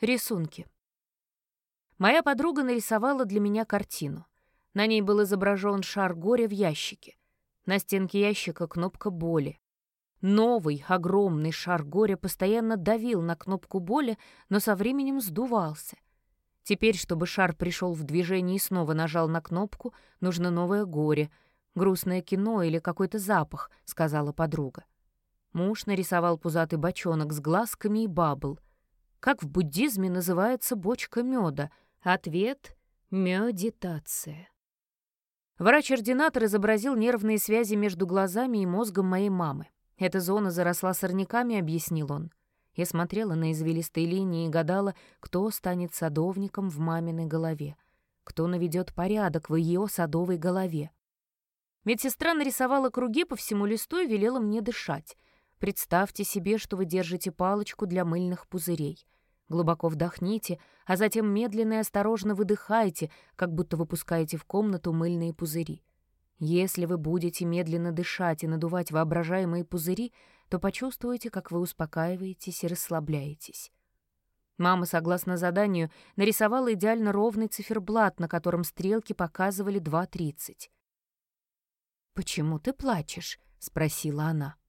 Рисунки. Моя подруга нарисовала для меня картину. На ней был изображен шар горя в ящике. На стенке ящика кнопка боли. Новый, огромный шар горя постоянно давил на кнопку боли, но со временем сдувался. Теперь, чтобы шар пришел в движение и снова нажал на кнопку, нужно новое горе. «Грустное кино или какой-то запах», — сказала подруга. Муж нарисовал пузатый бочонок с глазками и бабл. Как в буддизме называется бочка меда? Ответ — медитация. Врач-ординатор изобразил нервные связи между глазами и мозгом моей мамы. «Эта зона заросла сорняками», — объяснил он. Я смотрела на извилистые линии и гадала, кто станет садовником в маминой голове, кто наведет порядок в ее садовой голове. Медсестра нарисовала круги по всему листу и велела мне дышать. Представьте себе, что вы держите палочку для мыльных пузырей. Глубоко вдохните, а затем медленно и осторожно выдыхайте, как будто выпускаете в комнату мыльные пузыри. Если вы будете медленно дышать и надувать воображаемые пузыри, то почувствуете, как вы успокаиваетесь и расслабляетесь. Мама, согласно заданию, нарисовала идеально ровный циферблат, на котором стрелки показывали 2:30. «Почему ты плачешь?» — спросила она.